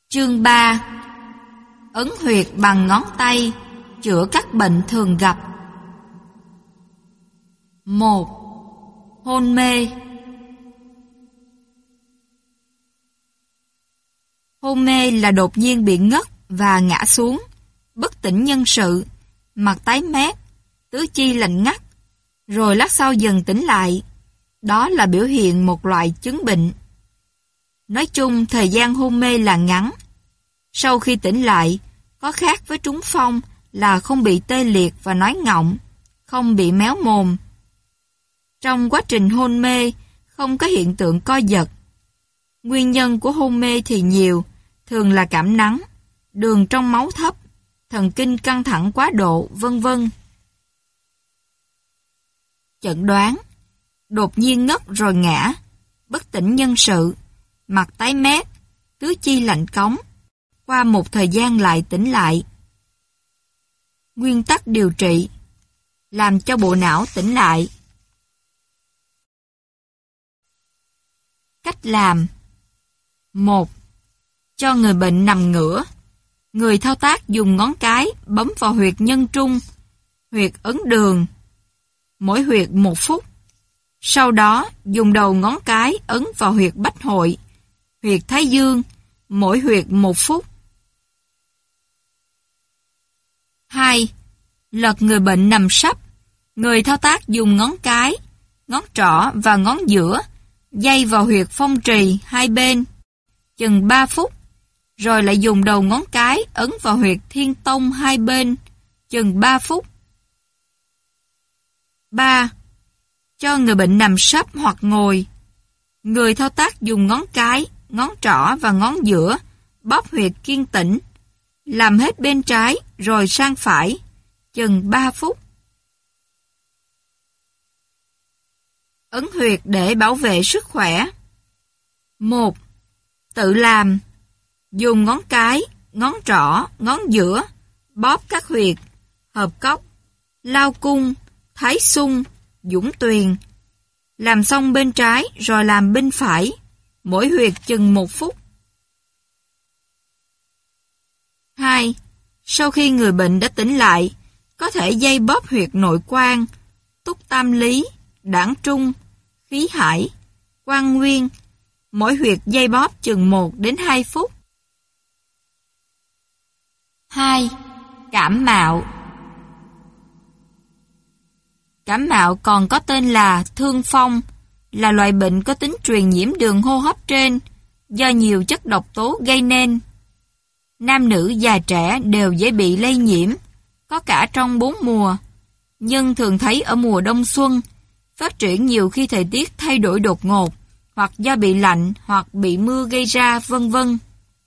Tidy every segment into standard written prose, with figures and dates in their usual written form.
Chương 3. Ấn huyệt bằng ngón tay, chữa các bệnh thường gặp. 1. Hôn mê. Hôn mê là đột nhiên bị ngất và ngã xuống, bất tỉnh nhân sự, mặt tái mét, tứ chi lạnh ngắt, rồi lát sau dần tỉnh lại. Đó là biểu hiện một loại chứng bệnh. Nói chung, thời gian hôn mê là ngắn. Sau khi tỉnh lại, có khác với trúng phong là không bị tê liệt và nói ngọng, không bị méo mồm. Trong quá trình hôn mê, không có hiện tượng co giật. Nguyên nhân của hôn mê thì nhiều, thường là cảm nắng, đường trong máu thấp, thần kinh căng thẳng quá độ, vân vân. Chẩn đoán: đột nhiên ngất rồi ngã, bất tỉnh nhân sự, mặt tái mét, tứ chi lạnh cóng, qua một thời gian lại tỉnh lại. Nguyên tắc điều trị: làm cho bộ não tỉnh lại. Cách làm: 1. Cho người bệnh nằm ngửa. Người thao tác dùng ngón cái bấm vào huyệt nhân trung, huyệt ấn đường, mỗi huyệt 1 phút. Sau đó dùng đầu ngón cái ấn vào huyệt bách hội, huyệt thái dương, mỗi huyệt 1 phút. 2. Lật người bệnh nằm sấp. Người thao tác dùng ngón cái, ngón trỏ và ngón giữa day vào huyệt phong trì hai bên, chừng 3 phút, rồi lại dùng đầu ngón cái ấn vào huyệt thiên tông hai bên, chừng 3 phút. 3. Cho người bệnh nằm sấp hoặc ngồi. Người thao tác dùng ngón cái, ngón trỏ và ngón giữa bóp huyệt kiên tĩnh, làm hết bên trái rồi sang phải, chừng 3 phút. Ấn huyệt để bảo vệ sức khỏe. 1. Tự làm. Dùng ngón cái, ngón trỏ, ngón giữa bóp các huyệt hợp cốc, lao cung, thái xung, dũng tuyền. Làm xong bên trái rồi làm bên phải, mỗi huyệt chừng 1 phút. 2. Sau khi người bệnh đã tỉnh lại, có thể day bóp huyệt nội quan, túc tam lý, đảng trung, khí hải, quan nguyên, mỗi huyệt day bóp chừng 1 đến 2 phút. 2. Cảm mạo. Cảm mạo còn có tên là thương phong, là loại bệnh có tính truyền nhiễm đường hô hấp trên, do nhiều chất độc tố gây nên. Nam nữ già trẻ đều dễ bị lây nhiễm, có cả trong 4 mùa, nhưng thường thấy ở mùa đông xuân, phát triển nhiều khi thời tiết thay đổi đột ngột, hoặc do bị lạnh hoặc bị mưa gây ra, vân vân.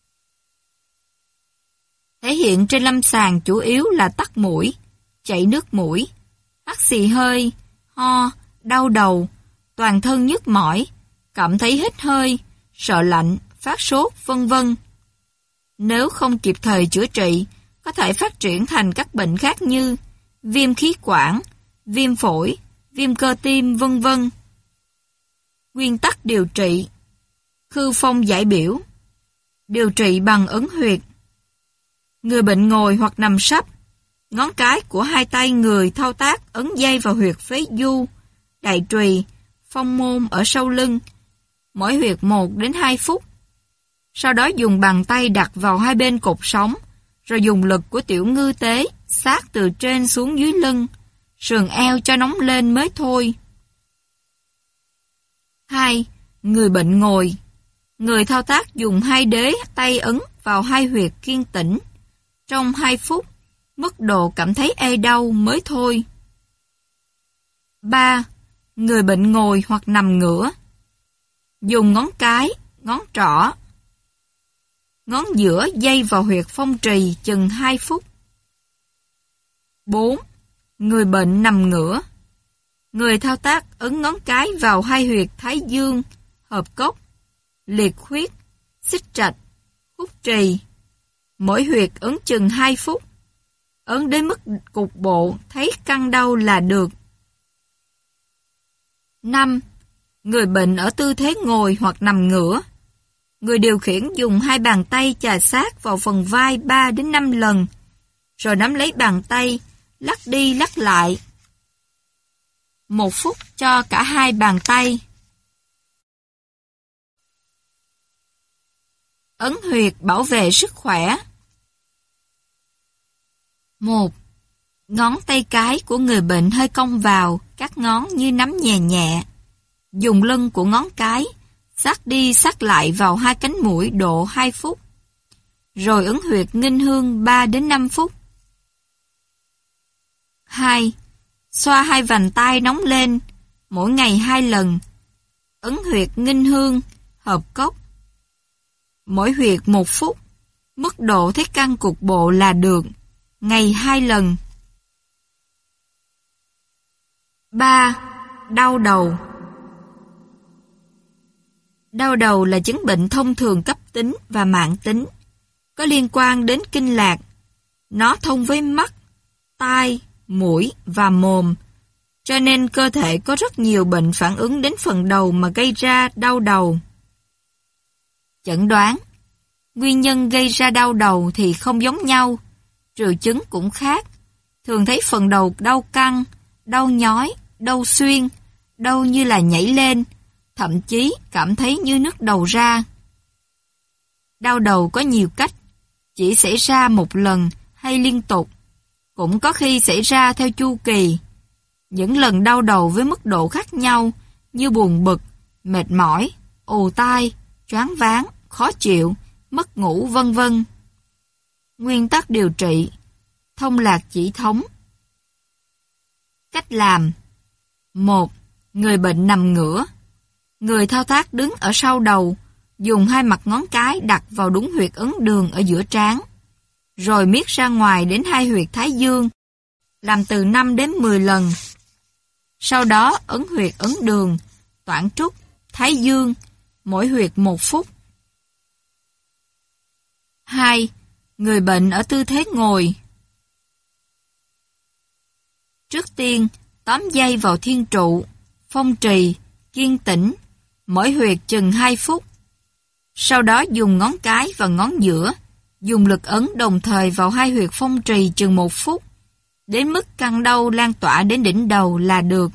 Thể hiện trên lâm sàng chủ yếu là tắc mũi, chảy nước mũi, hắt xì hơi, ho, đau đầu, toàn thân nhức mỏi, cảm thấy hít hơi, sợ lạnh, phát sốt, vân vân. Nếu không kịp thời chữa trị, có thể phát triển thành các bệnh khác như viêm khí quản, viêm phổi, viêm cơ tim, vân vân. Nguyên tắc điều trị: khư phong giải biểu. Điều trị bằng ấn huyệt. Người bệnh ngồi hoặc nằm sấp, ngón cái của hai tay người thao tác ấn dây vào huyệt phế du, đại trùy, phong môn ở sau lưng, mỗi huyệt 1 đến 2 phút. Sau đó dùng bàn tay đặt vào hai bên cột sống, rồi dùng lực của tiểu ngư tế sát từ trên xuống dưới lưng, sườn eo cho nóng lên mới thôi. 2. Người bệnh ngồi. Người thao tác dùng hai đế tay ấn vào hai huyệt kiên tĩnh, trong 2 phút, mức độ cảm thấy ê đau mới thôi. 3. Người bệnh ngồi hoặc nằm ngửa. Dùng ngón cái, ngón trỏ, ngón giữa day vào huyệt phong trì chừng 2 phút. 4. Người bệnh nằm ngửa. Người thao tác ấn ngón cái vào hai huyệt thái dương, hợp cốc, liệt khuyết, xích trạch, hút trì. Mỗi huyệt ấn chừng 2 phút. Ấn đến mức cục bộ thấy căng đau là được. 5. Người bệnh ở tư thế ngồi hoặc nằm ngửa. Người điều khiển dùng 2 bàn tay chà sát vào phần vai 3 đến 5 lần, rồi nắm lấy bàn tay, lắc đi lắc lại. 1 phút cho cả 2 bàn tay. Ấn huyệt bảo vệ sức khỏe. 1. Ngón tay cái của người bệnh hơi cong vào, các ngón như nắm nhẹ nhẹ. Dùng lưng của ngón cái, sát đi sát lại vào 2 cánh mũi độ 2 phút. Rồi ấn huyệt nghinh hương 3 đến 5 phút. 2. Xoa 2 vành tai nóng lên, mỗi ngày 2 lần. Ấn huyệt nghinh hương, hợp cốc. Mỗi huyệt 1 phút, mức độ thấy căng cục bộ là được, ngày 2 lần. 3. Đau đầu. Đau đầu là chứng bệnh thông thường cấp tính và mãn tính, có liên quan đến kinh lạc. Nó thông với mắt, tai, mũi và mồm, cho nên cơ thể có rất nhiều bệnh phản ứng đến phần đầu mà gây ra đau đầu. Chẩn đoán. Nguyên nhân gây ra đau đầu thì không giống nhau, triệu chứng cũng khác. Thường thấy phần đầu đau căng, đau nhói, đau xuyên, đau như là nhảy lên, thậm chí cảm thấy như nứt đầu ra. Đau đầu có nhiều cách, chỉ xảy ra một lần hay liên tục, cũng có khi xảy ra theo chu kỳ. Những lần đau đầu với mức độ khác nhau như buồn bực, mệt mỏi, ù tai, choáng váng, khó chịu, mất ngủ vân vân. Nguyên tắc điều trị. Thông lạc chỉ thống. Cách làm. 1. Người bệnh nằm ngửa. Người thao tác đứng ở sau đầu, dùng 2 mặt ngón cái đặt vào đúng huyệt ấn đường ở giữa trán, rồi miết ra ngoài đến 2 huyệt thái dương, làm từ 5 đến 10 lần. Sau đó ấn huyệt ấn đường, toản trúc, thái dương, mỗi huyệt 1 phút. 2. Người bệnh ở tư thế ngồi. Trước tiên, tóm dây vào thiên trụ, phong trì, kiên tĩnh, mỗi huyệt chừng 2 phút. Sau đó dùng ngón cái và ngón giữa, dùng lực ấn đồng thời vào 2 huyệt phong trì chừng 1 phút, đến mức căng đau lan tỏa đến đỉnh đầu là được.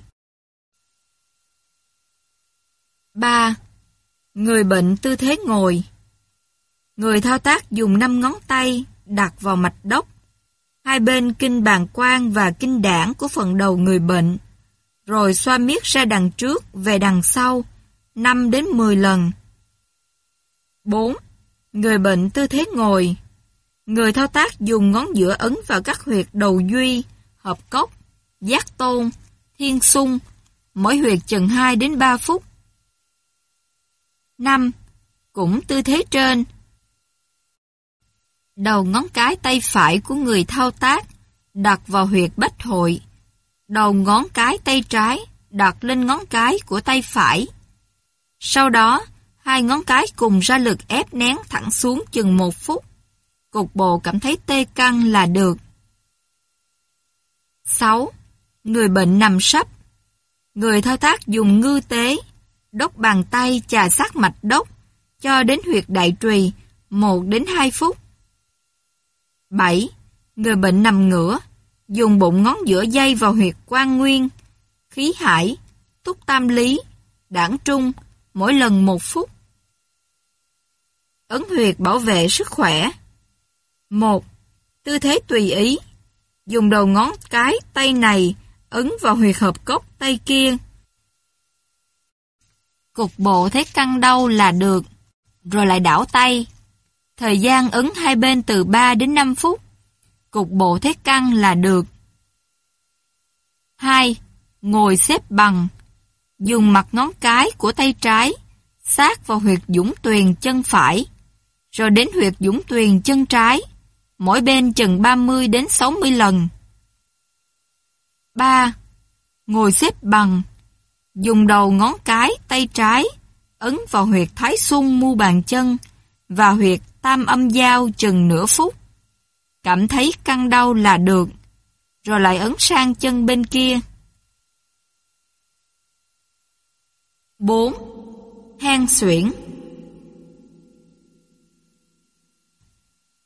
3. Người bệnh tư thế ngồi. Người thao tác dùng 5 ngón tay đặt vào mạch đốc, 2 bên kinh bàng quang và kinh đãng của phần đầu người bệnh, rồi xoa miết ra đằng trước về đằng sau 5 đến 10 lần. 4. Người bệnh tư thế ngồi. Người thao tác dùng ngón giữa ấn vào các huyệt đầu duy, hợp cốc, giác tôn, thiên xung, mỗi huyệt chừng 2 đến 3 phút. 5. Cũng tư thế trên. Đầu ngón cái tay phải của người thao tác đặt vào huyệt bách hội. Đầu ngón cái tay trái đặt lên ngón cái của tay phải. Sau đó, 2 ngón cái cùng ra lực ép nén thẳng xuống chừng 1 phút. Cục bộ cảm thấy tê căng là được. 6. Người bệnh nằm sấp. Người thao tác dùng ngư tế, đốc bàn tay chà sát mạch đốc, cho đến huyệt đại trùy 1 đến 2 phút. 7. Người bệnh nằm ngửa, dùng bụng ngón giữa dây vào huyệt quan nguyên, khí hải, túc tam lý, đảng trung, mỗi lần 1 phút. Ấn huyệt bảo vệ sức khỏe. 1. Tư thế tùy ý. Dùng đầu ngón cái tay này ấn vào huyệt hợp cốc tay kia. Cục bộ thấy căng đau là được, rồi lại đảo tay. Thời gian ấn 2 bên từ 3 đến 5 phút. Cục bộ thấy căng là được. 2. Ngồi xếp bằng. Dùng mặt ngón cái của tay trái sát vào huyệt dũng tuyền chân phải, rồi đến huyệt dũng tuyền chân trái, mỗi bên chừng 30 đến 60 lần. 3. Ngồi xếp bằng. Dùng đầu ngón cái tay trái ấn vào huyệt thái xung mu bàn chân và huyệt tam âm giao chừng nửa phút. Cảm thấy căng đau là được, rồi lại ấn sang chân bên kia. 4. Hen suyễn.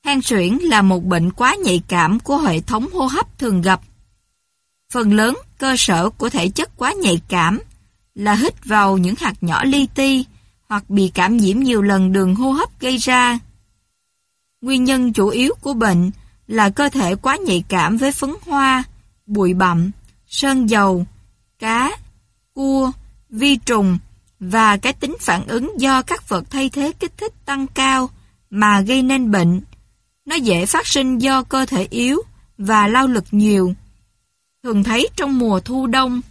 Hen suyễn là một bệnh quá nhạy cảm của hệ thống hô hấp thường gặp. Phần lớn cơ sở của thể chất quá nhạy cảm là hít vào những hạt nhỏ li ti hoặc bị cảm nhiễm nhiều lần đường hô hấp gây ra. Nguyên nhân chủ yếu của bệnh là cơ thể quá nhạy cảm với phấn hoa, bụi bặm, sơn dầu, cá, cua, vi trùng và cái tính phản ứng do các vật thay thế kích thích tăng cao mà gây nên bệnh. Nó dễ phát sinh do cơ thể yếu và lao lực nhiều, thường thấy trong mùa thu đông.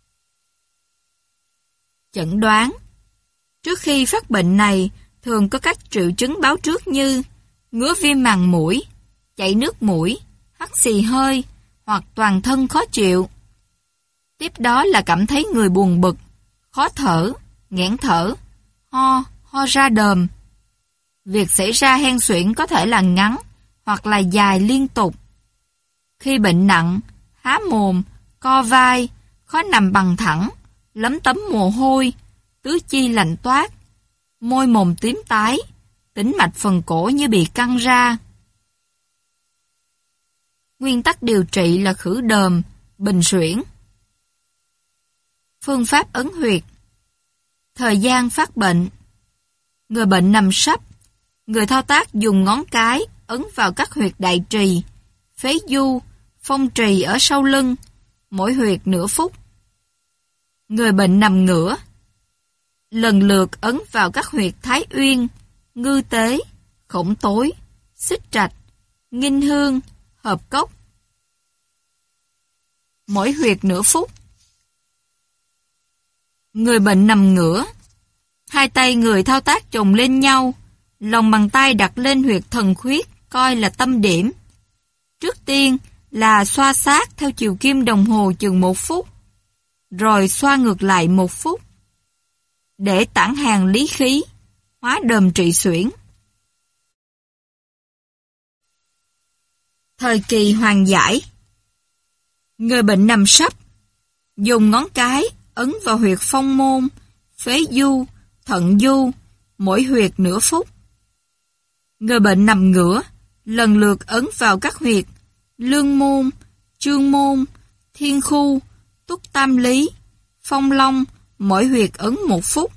Chẩn đoán: trước khi phát bệnh này, thường có các triệu chứng báo trước như ngứa viêm màng mũi, chảy nước mũi, hắt xì hơi hoặc toàn thân khó chịu. Tiếp đó là cảm thấy người buồn bực, khó thở, nghẹn thở, ho ra đờm. Việc xảy ra hen suyễn có thể là ngắn hoặc là dài liên tục. Khi bệnh nặng, há mồm, co vai, khó nằm bằng thẳng, lấm tấm mồ hôi, tứ chi lạnh toát, môi mồm tím tái, tĩnh mạch phần cổ như bị căng ra. Nguyên tắc điều trị là khử đờm, bình suyễn. Phương pháp ấn huyệt. Thời gian phát bệnh. Người bệnh nằm sấp, người thao tác dùng ngón cái ấn vào các huyệt đại trì, phế du, phong trì ở sau lưng, mỗi huyệt nửa phút. Người bệnh nằm ngửa, lần lượt ấn vào các huyệt thái uyên, ngư tế, khổng tối, xích trạch, nghinh hương, hợp cốc. Mỗi huyệt nửa phút. Người bệnh nằm ngửa, hai tay người thao tác chồng lên nhau, lòng bàn tay đặt lên huyệt thần khuyết, coi là tâm điểm. Trước tiên là xoa sát theo chiều kim đồng hồ chừng 1 phút, rồi xoa ngược lại 1 phút, để tản hàng lý khí, hóa đờm trị suyễn. Thời kỳ hoàng giải. Người bệnh nằm sấp, dùng ngón cái ấn vào huyệt phong môn, phế du, thận du, mỗi huyệt nửa phút. Người bệnh nằm ngửa, lần lượt ấn vào các huyệt lương môn, chương môn, thiên khu, túc tam lý, phong long, mỗi huyệt ấn 1 phút.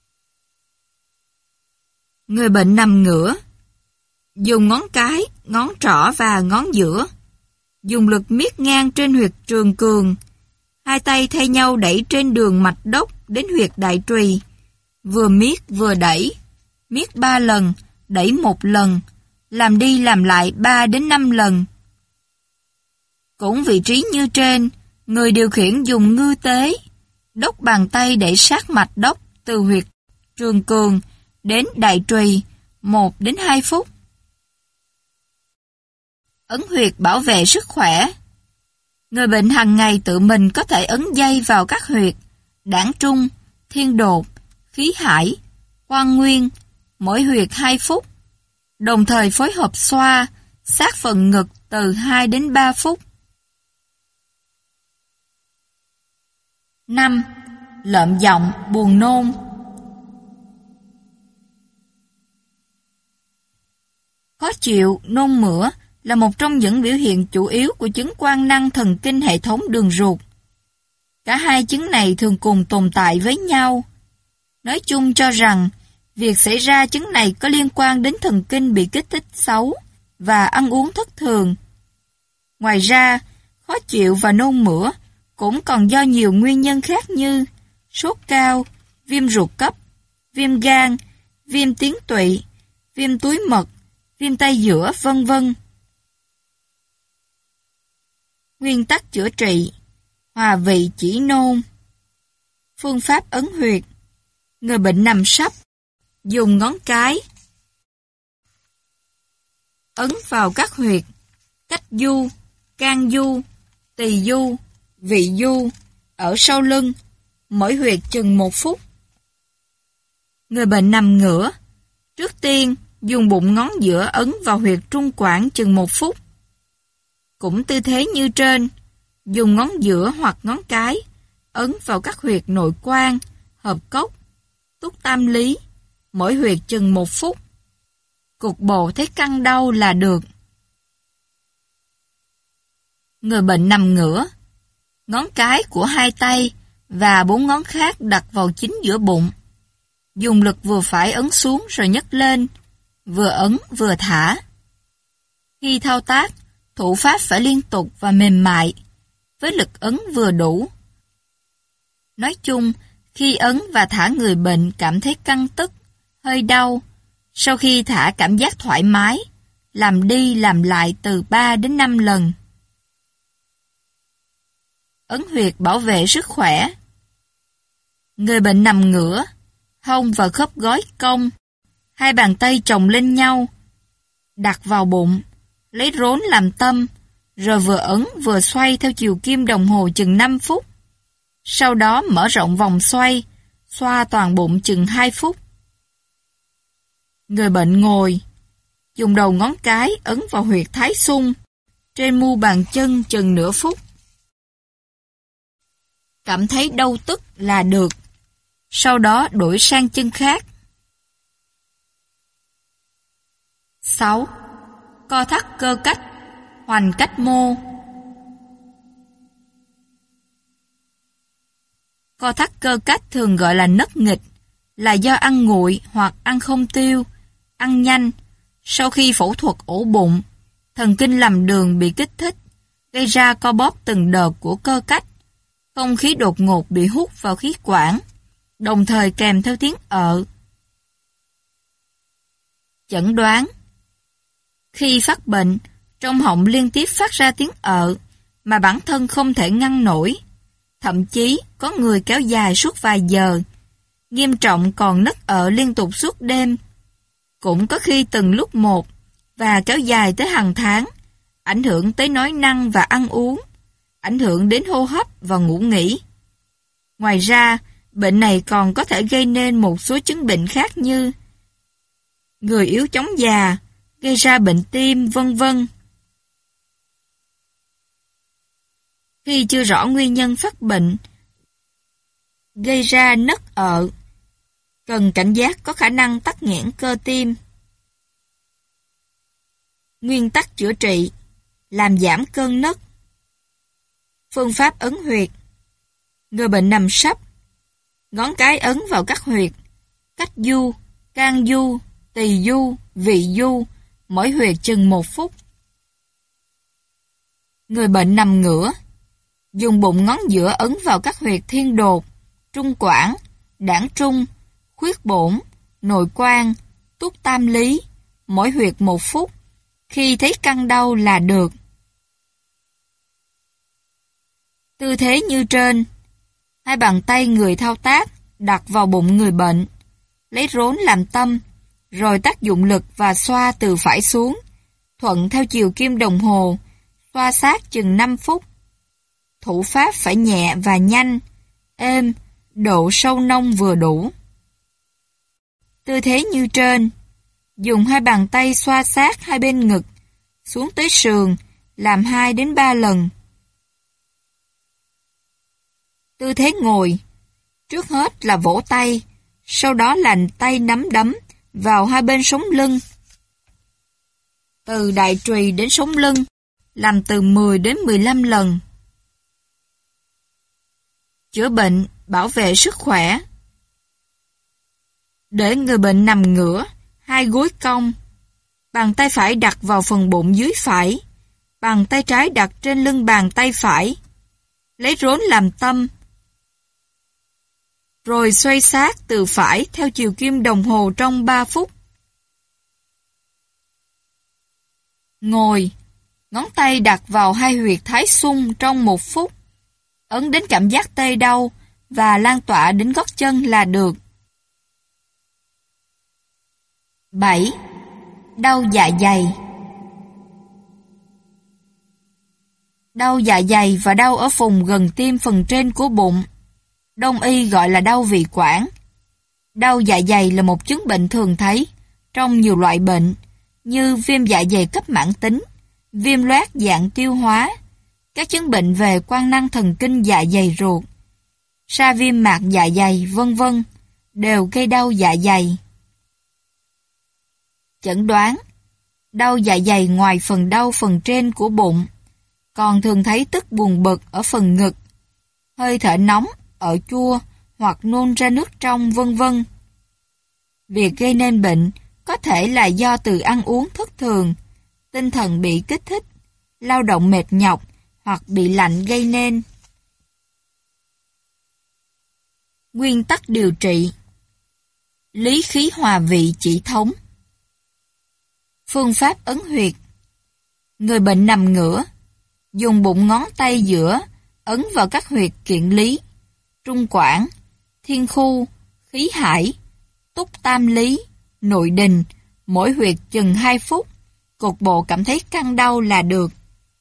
Người bệnh nằm ngửa, dùng ngón cái, ngón trỏ và ngón giữa, dùng lực miết ngang trên huyệt trường cường, hai tay thay nhau đẩy trên đường mạch đốc đến huyệt đại trùy, vừa miết vừa đẩy, miết 3 lần, đẩy 1 lần, làm đi làm lại 3 đến 5 lần. Cũng vị trí như trên, người điều khiển dùng ngư tế, đốc bàn tay để sát mạch đốc từ huyệt trường cường đến đại trùy 1 đến 2 phút. Ấn huyệt bảo vệ sức khỏe. Người bệnh hàng ngày tự mình có thể ấn dây vào các huyệt đảng trung, thiên đột, khí hải, quan nguyên, mỗi huyệt 2 phút, đồng thời phối hợp xoa, sát phần ngực từ 2 đến 3 phút. 5. Lợm giọng, buồn nôn. Khó chịu, nôn mửa là một trong những biểu hiện chủ yếu của chứng quan năng thần kinh hệ thống đường ruột. Cả hai chứng này thường cùng tồn tại với nhau. Nói chung cho rằng, việc xảy ra chứng này có liên quan đến thần kinh bị kích thích xấu và ăn uống thất thường. Ngoài ra, khó chịu và nôn mửa cũng còn do nhiều nguyên nhân khác như sốt cao, viêm ruột cấp, viêm gan, viêm tuyến tụy, viêm túi mật, viêm tay giữa, vân vân. Nguyên tắc chữa trị. Hòa vị chỉ nôn. Phương pháp ấn huyệt. Người bệnh nằm sấp, dùng ngón cái ấn vào các huyệt cách du, can du, tỳ du, vị du ở sau lưng, mỗi huyệt chừng 1 phút. Người bệnh nằm ngửa, trước tiên dùng bụng ngón giữa ấn vào huyệt trung quản chừng 1 phút. Cũng tư thế như trên, dùng ngón giữa hoặc ngón cái ấn vào các huyệt nội quan, hợp cốc, túc tam lý, mỗi huyệt chừng 1 phút. cục bộ thấy căng đau là được. Người bệnh nằm ngửa, ngón cái của hai tay và 4 ngón khác đặt vào chính giữa bụng. Dùng lực vừa phải ấn xuống rồi nhấc lên, vừa ấn vừa thả. Khi thao tác, thủ pháp phải liên tục và mềm mại, với lực ấn vừa đủ. Nói chung, khi ấn và thả người bệnh cảm thấy căng tức, hơi đau. Sau khi thả cảm giác thoải mái, làm đi làm lại từ 3 đến 5 lần. Ấn huyệt bảo vệ sức khỏe. Người bệnh nằm ngửa, hông và khớp gối cong, hai bàn tay chồng lên nhau, đặt vào bụng, lấy rốn làm tâm, rồi vừa ấn vừa xoay theo chiều kim đồng hồ chừng 5 phút. Sau đó mở rộng vòng xoay, xoa toàn bụng chừng 2 phút. Người bệnh ngồi, dùng đầu ngón cái ấn vào huyệt thái xung, trên mu bàn chân chừng nửa phút. Cảm thấy đau tức là được. Sau đó đổi sang chân khác. 6. Co thắt cơ cách, hoành cách mô. Co thắt cơ cách thường gọi là nấc nghịch, là do ăn nguội hoặc ăn không tiêu, ăn nhanh. Sau khi phẫu thuật ổ bụng, thần kinh làm đường bị kích thích, gây ra co bóp từng đợt của cơ cách. Không khí đột ngột bị hút vào khí quản, đồng thời kèm theo tiếng ợ. Chẩn đoán: khi phát bệnh, trong họng liên tiếp phát ra tiếng ợ mà bản thân không thể ngăn nổi. Thậm chí có người kéo dài suốt vài giờ, nghiêm trọng còn nấc ợ liên tục suốt đêm. Cũng có khi từng lúc một và kéo dài tới hàng tháng, ảnh hưởng tới nói năng và ăn uống, ảnh hưởng đến hô hấp và ngủ nghỉ. Ngoài ra, bệnh này còn có thể gây nên một số chứng bệnh khác như người yếu chóng già, gây ra bệnh tim, vân vân. Khi chưa rõ nguyên nhân phát bệnh gây ra nấc ợ, cần cảnh giác có khả năng tắc nghẽn cơ tim. Nguyên tắc chữa trị: làm giảm cơn nấc. Phương pháp ấn huyệt: người bệnh nằm sấp, ngón cái ấn vào các huyệt cách du, can du, tỳ du, vị du, mỗi huyệt chừng 1 phút. Người bệnh nằm ngửa, dùng bụng ngón giữa ấn vào các huyệt thiên đột, trung quản, đãng trung, khuyết bổn, nội quan, túc tam lý, mỗi huyệt 1 phút. Khi thấy căng đau là được. Tư thế như trên. Hai bàn tay người thao tác đặt vào bụng người bệnh, lấy rốn làm tâm, rồi tác dụng lực và xoa từ phải xuống, thuận theo chiều kim đồng hồ, xoa sát chừng 5 phút. Thủ pháp phải nhẹ và nhanh, êm, độ sâu nông vừa đủ. Tư thế như trên. Dùng hai bàn tay xoa sát hai bên ngực, xuống tới sườn, làm 2 đến 3 lần. Tư thế ngồi. Trước hết là vỗ tay, sau đó là tay nắm đấm vào hai bên sống lưng. Từ đại trùy đến sống lưng, làm từ 10 đến 15 lần. Chữa bệnh, bảo vệ sức khỏe. Để người bệnh nằm ngửa, hai gối cong. Bàn tay phải đặt vào phần bụng dưới phải, bàn tay trái đặt trên lưng bàn tay phải. Lấy rốn làm tâm, rồi xoay sát từ phải theo chiều kim đồng hồ trong 3 phút. Ngồi, ngón tay đặt vào hai huyệt thái xung trong 1 phút. Ấn đến cảm giác tê đau và lan tỏa đến gót chân là được. 7. Đau dạ dày. Đau dạ dày và đau ở vùng gần tim phần trên của bụng, Đông y gọi là đau vị quản. Đau dạ dày là một chứng bệnh thường thấy trong nhiều loại bệnh như viêm dạ dày cấp mãn tính, viêm loét dạng tiêu hóa, các chứng bệnh về quan năng thần kinh dạ dày ruột, sa viêm mạc dạ dày, vân vân, đều gây đau dạ dày. Chẩn đoán: đau dạ dày ngoài phần đau phần trên của bụng, còn thường thấy tức buồn bực ở phần ngực, hơi thở nóng, ở chua hoặc nôn ra nước trong, vân vân. Việc gây nên bệnh có thể là do từ ăn uống thất thường, tinh thần bị kích thích, lao động mệt nhọc hoặc bị lạnh gây nên. Nguyên tắc điều trị: lý khí hòa vị chỉ thống. Phương pháp ấn huyệt: người bệnh nằm ngửa, dùng bụng ngón tay giữa ấn vào các huyệt kiện lý, trung quản, thiên khu, khí hải, túc tam lý, nội đình, mỗi huyệt chừng 2 phút, cục bộ cảm thấy căng đau là được.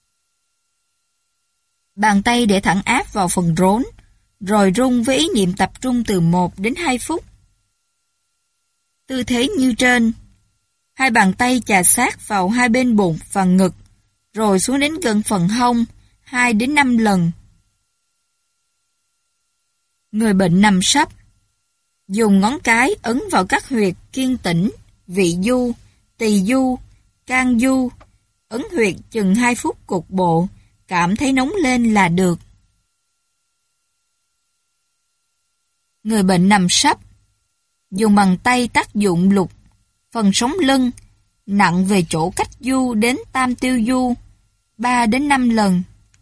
Bàn tay để thẳng áp vào phần rốn, rồi rung với ý niệm tập trung từ 1 đến 2 phút. Tư thế như trên. Hai bàn tay chà sát vào hai bên bụng và ngực, rồi xuống đến gần phần hông 2 đến 5 lần. Người bệnh nằm sấp, dùng ngón cái ấn vào các huyệt kiên tĩnh, vị du, tỳ du, can du, ấn huyệt chừng 2 phút cục bộ, cảm thấy nóng lên là được. Người bệnh nằm sấp, dùng bàn tay tác dụng lục phần sống lưng, nặng về chỗ cách du đến tam tiêu du, 3 đến 5 lần.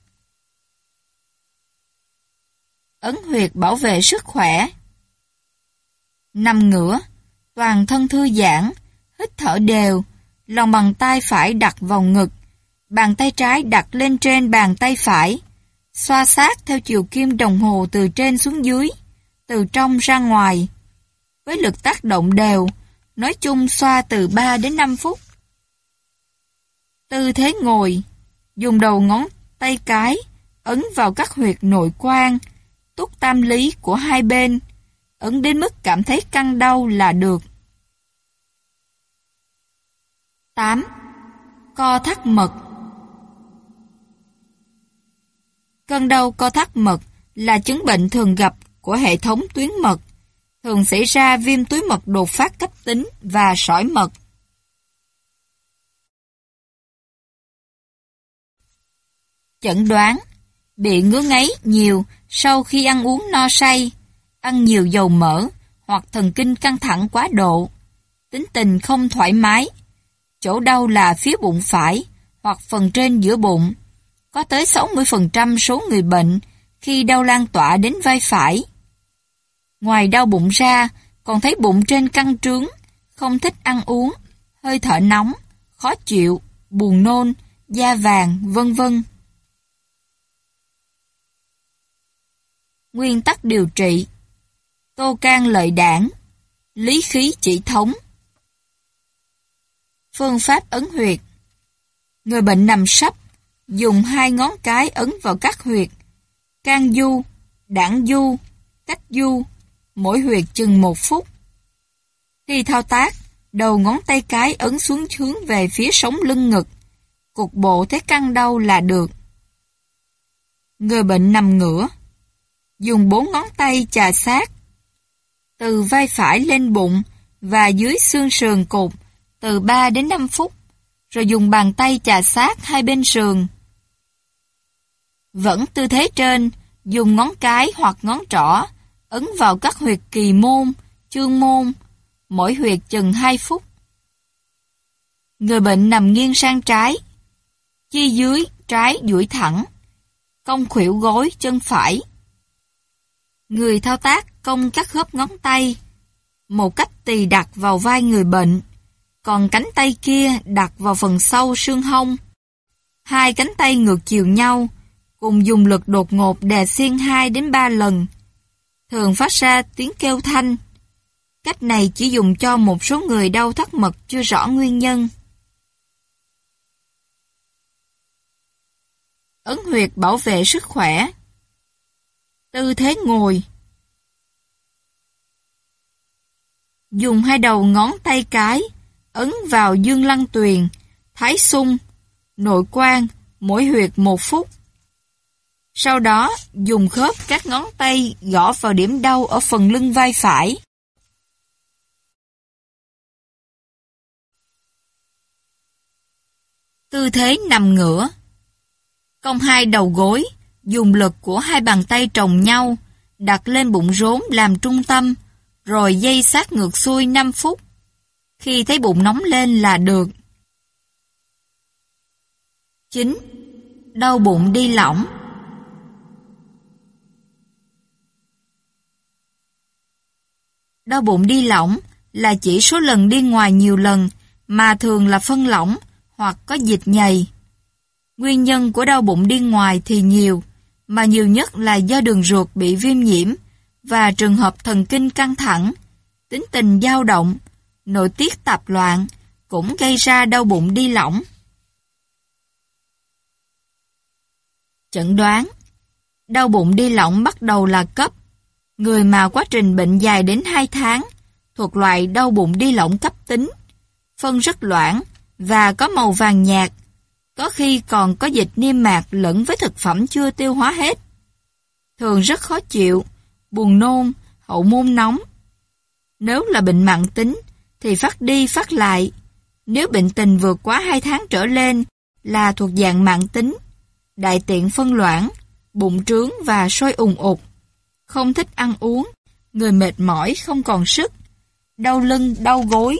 Ấn huyệt bảo vệ sức khỏe. Nằm ngửa, toàn thân thư giãn, hít thở đều, lòng bàn tay phải đặt vào ngực, bàn tay trái đặt lên trên bàn tay phải, xoa sát theo chiều kim đồng hồ từ trên xuống dưới, từ trong ra ngoài, với lực tác động đều, nói chung xoa từ 3 đến 5 phút. Tư thế ngồi, dùng đầu ngón tay cái ấn vào các huyệt nội quan, túc tam lý của hai bên, ấn đến mức cảm thấy căng đau là được. 8. Co thắt mật. Cơn đau co thắt mật là chứng bệnh thường gặp của hệ thống tuyến mật, thường xảy ra viêm túi mật đột phát cấp tính và sỏi mật. Chẩn đoán: bị ngứa ngáy nhiều sau khi ăn uống no say, ăn nhiều dầu mỡ hoặc thần kinh căng thẳng quá độ, tính tình không thoải mái. Chỗ đau là phía bụng phải hoặc phần trên giữa bụng. Có tới 60% số người bệnh khi đau lan tỏa đến vai phải. Ngoài đau bụng ra, còn thấy bụng trên căng trướng, không thích ăn uống, hơi thở nóng, khó chịu, buồn nôn, da vàng, vân vân. Nguyên tắc điều trị: tô can lợi đảng, lý khí chỉ thống. Phương pháp ấn huyệt: người bệnh nằm sấp, dùng 2 ngón cái ấn vào các huyệt can du, đảng du, cách du, mỗi huyệt chừng 1 phút. Khi thao tác, đầu ngón tay cái ấn xuống hướng về phía sống lưng ngực, cục bộ thấy căng đau là được. Người bệnh nằm ngửa, dùng 4 ngón tay chà sát từ vai phải lên bụng và dưới xương sườn cột từ 3 đến 5 phút, rồi dùng bàn tay chà sát hai bên sườn. Vẫn tư thế trên, dùng ngón cái hoặc ngón trỏ ấn vào các huyệt kỳ môn, chương môn, mỗi huyệt chừng 2 phút. Người bệnh nằm nghiêng sang trái, chi dưới trái duỗi thẳng, cong khuỷu gối chân phải. Người thao tác cong các khớp ngón tay, một cách tỳ đặt vào vai người bệnh, còn cánh tay kia đặt vào phần sau xương hông. 2 cánh tay ngược chiều nhau, cùng dùng lực đột ngột đè xiên 2 đến 3 lần, thường phát ra tiếng kêu thanh. Cách này chỉ dùng cho một số người đau thắt mật chưa rõ nguyên nhân. Ấn huyệt bảo vệ sức khỏe. Tư thế ngồi, dùng 2 đầu ngón tay cái ấn vào dương lăng tuyền, thái xung, nội quan, mỗi huyệt 1 phút. Sau đó, dùng khớp các ngón tay gõ vào điểm đau ở phần lưng vai phải. Tư thế nằm ngửa. Cong hai đầu gối, dùng lực của hai bàn tay trồng nhau, đặt lên bụng rốn làm trung tâm, rồi dây sát ngược xuôi 5 phút. Khi thấy bụng nóng lên là được. 9. Đau bụng đi lỏng. Đau bụng đi lỏng là chỉ số lần đi ngoài nhiều lần mà thường là phân lỏng hoặc có dịch nhầy. Nguyên nhân của đau bụng đi ngoài thì nhiều, mà nhiều nhất là do đường ruột bị viêm nhiễm và trường hợp thần kinh căng thẳng, tính tình dao động, nội tiết tạp loạn cũng gây ra đau bụng đi lỏng. Chẩn đoán. Đau bụng đi lỏng bắt đầu là cấp. Người mà quá trình bệnh dài đến 2 tháng thuộc loại đau bụng đi lỏng cấp tính, phân rất loãng và có màu vàng nhạt, có khi còn có dịch niêm mạc lẫn với thực phẩm chưa tiêu hóa hết. Thường rất khó chịu, buồn nôn, hậu môn nóng. Nếu là bệnh mãn tính thì phát đi phát lại. Nếu bệnh tình vượt quá 2 tháng trở lên là thuộc dạng mãn tính, đại tiện phân loãng, bụng trướng và sôi ùn ụt, không thích ăn uống, người mệt mỏi không còn sức, đau lưng, đau gối.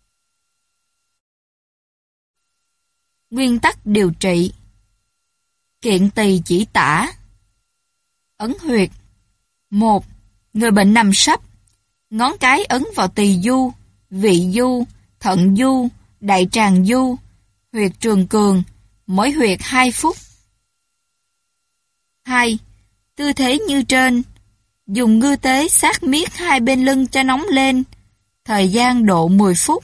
Nguyên tắc điều trị. Kiện tỳ chỉ tả. Ấn huyệt. 1. Người bệnh nằm sấp, ngón cái ấn vào tỳ du, vị du, thận du, đại tràng du, huyệt trường cường, mỗi huyệt 2 phút. 2. Tư thế như trên, dùng ngư tế sát miết hai bên lưng cho nóng lên, thời gian độ 10 phút.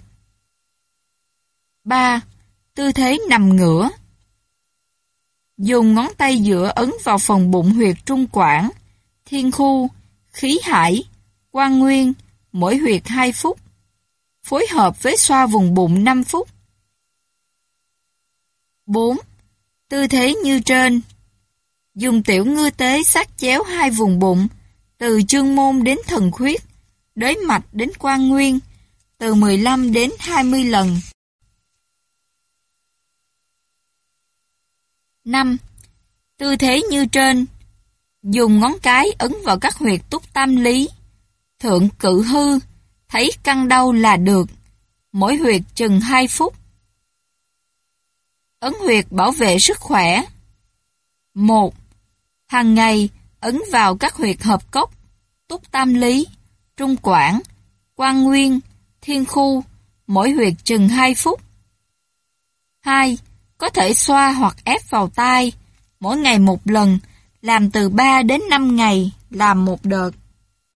3. Tư thế nằm ngửa. Dùng ngón tay giữa ấn vào phần bụng huyệt trung quản, thiên khu, khí hải, quan nguyên, mỗi huyệt 2 phút. Phối hợp với xoa vùng bụng 5 phút. 4. Tư thế như trên. Dùng tiểu ngư tế sát chéo hai vùng bụng, từ chương môn đến thần khuyết, đới mạch đến quan nguyên, từ 15 đến 20 lần. 5. Tư thế như trên. Dùng ngón cái ấn vào các huyệt túc tam lý, thượng cự hư, thấy căng đau là được, mỗi huyệt chừng 2 phút. Ấn huyệt bảo vệ sức khỏe. 1. Hàng ngày ấn vào các huyệt hợp cốc, túc tam lý, trung quản, quan nguyên, thiên khu, mỗi huyệt chừng 2 phút. 2. Có thể xoa hoặc ép vào tai, mỗi ngày 1 lần, làm từ 3 đến 5 ngày, làm 1 đợt.